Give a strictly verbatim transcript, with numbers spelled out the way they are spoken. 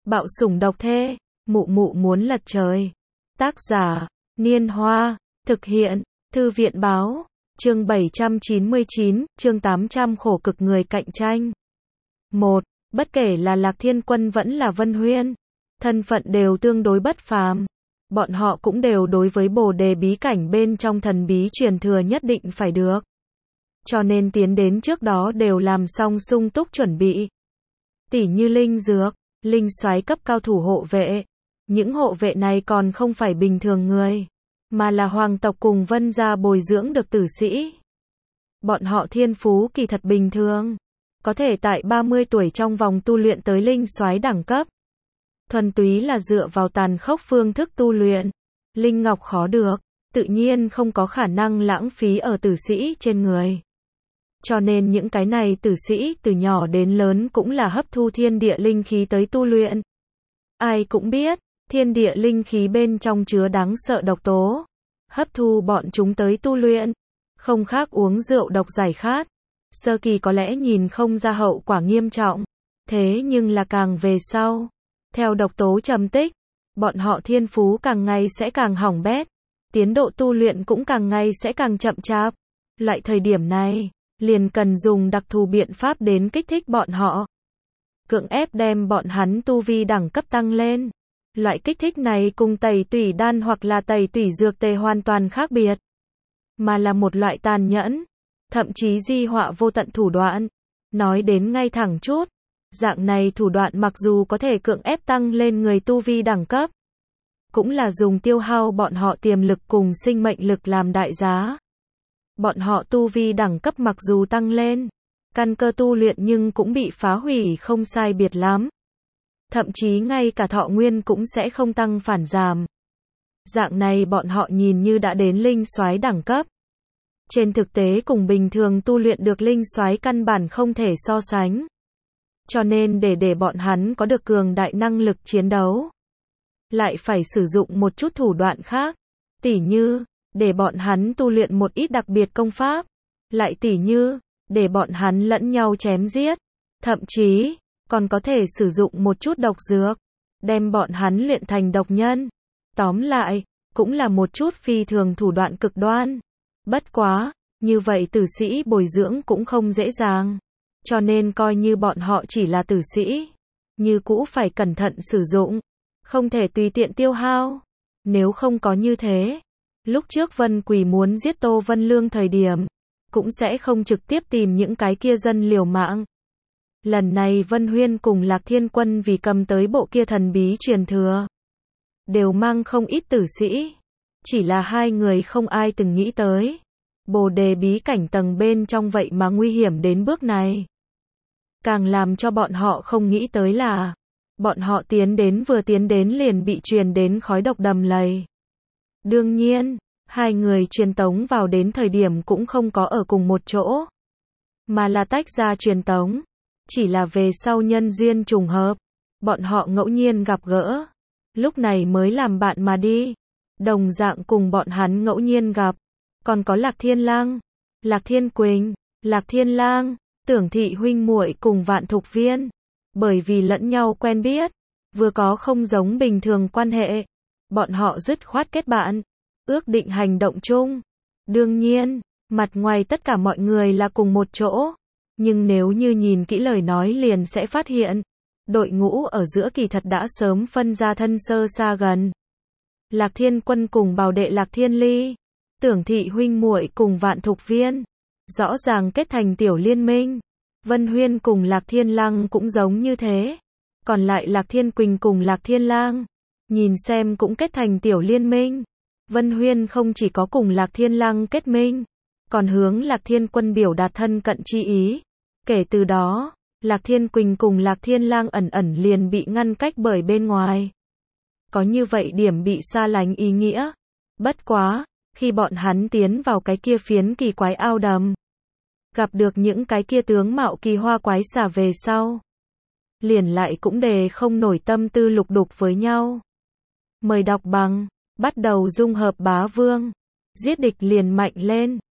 Bạo sủng độc thê, mụ mụ muốn lật trời. Tác giả, Niên Hoa, thực hiện, Thư viện Báo, chương bảy trăm chín mươi chín, chương tám trăm khổ cực người cạnh tranh. một. Bất kể là Lạc Thiên Quân vẫn là Vân Huyên, thân phận đều tương đối bất phàm. Bọn họ cũng đều đối với Bồ Đề bí cảnh bên trong thần bí truyền thừa nhất định phải được. Cho nên tiến đến trước đó đều làm xong sung túc chuẩn bị. Tỉ như linh dược, linh soái cấp cao thủ hộ vệ. Những hộ vệ này còn không phải bình thường người, mà là hoàng tộc cùng Vân gia bồi dưỡng được tử sĩ. Bọn họ thiên phú kỳ thật bình thường, có thể tại ba mươi tuổi trong vòng tu luyện tới linh soái đẳng cấp. Thuần túy là dựa vào tàn khốc phương thức tu luyện. Linh ngọc khó được, tự nhiên không có khả năng lãng phí ở tử sĩ trên người. Cho nên những cái này tử sĩ từ nhỏ đến lớn cũng là hấp thu thiên địa linh khí tới tu luyện. Ai cũng biết, thiên địa linh khí bên trong chứa đáng sợ độc tố. Hấp thu bọn chúng tới tu luyện, không khác uống rượu độc giải khát. Sơ kỳ có lẽ nhìn không ra hậu quả nghiêm trọng, thế nhưng là càng về sau, theo độc tố trầm tích, bọn họ thiên phú càng ngày sẽ càng hỏng bét, tiến độ tu luyện cũng càng ngày sẽ càng chậm chạp. Loại thời điểm này, liền cần dùng đặc thù biện pháp đến kích thích bọn họ. Cưỡng ép đem bọn hắn tu vi đẳng cấp tăng lên. Loại kích thích này cùng tẩy tủy đan hoặc là tẩy tủy dược tề hoàn toàn khác biệt, mà là một loại tàn nhẫn, thậm chí di họa vô tận thủ đoạn. Nói đến ngay thẳng chút, dạng này thủ đoạn mặc dù có thể cưỡng ép tăng lên người tu vi đẳng cấp, cũng là dùng tiêu hao bọn họ tiềm lực cùng sinh mệnh lực làm đại giá. Bọn họ tu vi đẳng cấp mặc dù tăng lên, căn cơ tu luyện nhưng cũng bị phá hủy không sai biệt lắm. Thậm chí ngay cả thọ nguyên cũng sẽ không tăng phản giảm. Dạng này bọn họ nhìn như đã đến linh soái đẳng cấp. Trên thực tế cùng bình thường tu luyện được linh soái căn bản không thể so sánh. Cho nên để để bọn hắn có được cường đại năng lực chiến đấu, lại phải sử dụng một chút thủ đoạn khác. Tỉ như, để bọn hắn tu luyện một ít đặc biệt công pháp. Lại tỉ như, để bọn hắn lẫn nhau chém giết. Thậm chí, còn có thể sử dụng một chút độc dược, đem bọn hắn luyện thành độc nhân. Tóm lại, cũng là một chút phi thường thủ đoạn cực đoan. Bất quá, như vậy tử sĩ bồi dưỡng cũng không dễ dàng. Cho nên coi như bọn họ chỉ là tử sĩ, như cũ phải cẩn thận sử dụng, không thể tùy tiện tiêu hao. Nếu không có như thế, lúc trước Vân Quỳ muốn giết Tô Vân Lương thời điểm, cũng sẽ không trực tiếp tìm những cái kia dân liều mạng. Lần này Vân Huyên cùng Lạc Thiên Quân vì cầm tới bộ kia thần bí truyền thừa, đều mang không ít tử sĩ. Chỉ là hai người không ai từng nghĩ tới, Bồ Đề bí cảnh tầng bên trong vậy mà nguy hiểm đến bước này. Càng làm cho bọn họ không nghĩ tới là, bọn họ tiến đến vừa tiến đến liền bị truyền đến khói độc đầm lầy. Đương nhiên, hai người truyền tống vào đến thời điểm cũng không có ở cùng một chỗ, mà là tách ra truyền tống. Chỉ là về sau nhân duyên trùng hợp, bọn họ ngẫu nhiên gặp gỡ, lúc này mới làm bạn mà đi. Đồng dạng cùng bọn hắn ngẫu nhiên gặp, còn có Lạc Thiên Lang, Lạc Thiên Quỳnh, Lạc Thiên Lang, Tưởng Thị huynh muội cùng Vạn Thục Viên. Bởi vì lẫn nhau quen biết, vừa có không giống bình thường quan hệ, bọn họ dứt khoát kết bạn, ước định hành động chung. Đương nhiên, mặt ngoài tất cả mọi người là cùng một chỗ, nhưng nếu như nhìn kỹ lời nói liền sẽ phát hiện, đội ngũ ở giữa kỳ thật đã sớm phân ra thân sơ xa gần. Lạc Thiên Quân cùng Bảo đệ Lạc Thiên Ly, Tưởng Thị huynh muội cùng Vạn Thục Viên, rõ ràng kết thành tiểu liên minh. Vân Huyên cùng Lạc Thiên Lang cũng giống như thế. Còn lại Lạc Thiên Quỳnh cùng Lạc Thiên Lang, nhìn xem cũng kết thành tiểu liên minh. Vân Huyên không chỉ có cùng Lạc Thiên Lang kết minh, còn hướng Lạc Thiên Quân biểu đạt thân cận chi ý. Kể từ đó, Lạc Thiên Quỳnh cùng Lạc Thiên Lang ẩn ẩn liền bị ngăn cách bởi bên ngoài. Có như vậy điểm bị xa lánh ý nghĩa. Bất quá, khi bọn hắn tiến vào cái kia phiến kỳ quái ao đầm, gặp được những cái kia tướng mạo kỳ hoa quái xà về sau, liền lại cũng đề không nổi tâm tư lục đục với nhau. Mời đọc bằng, bắt đầu dung hợp bá vương, giết địch liền mạnh lên.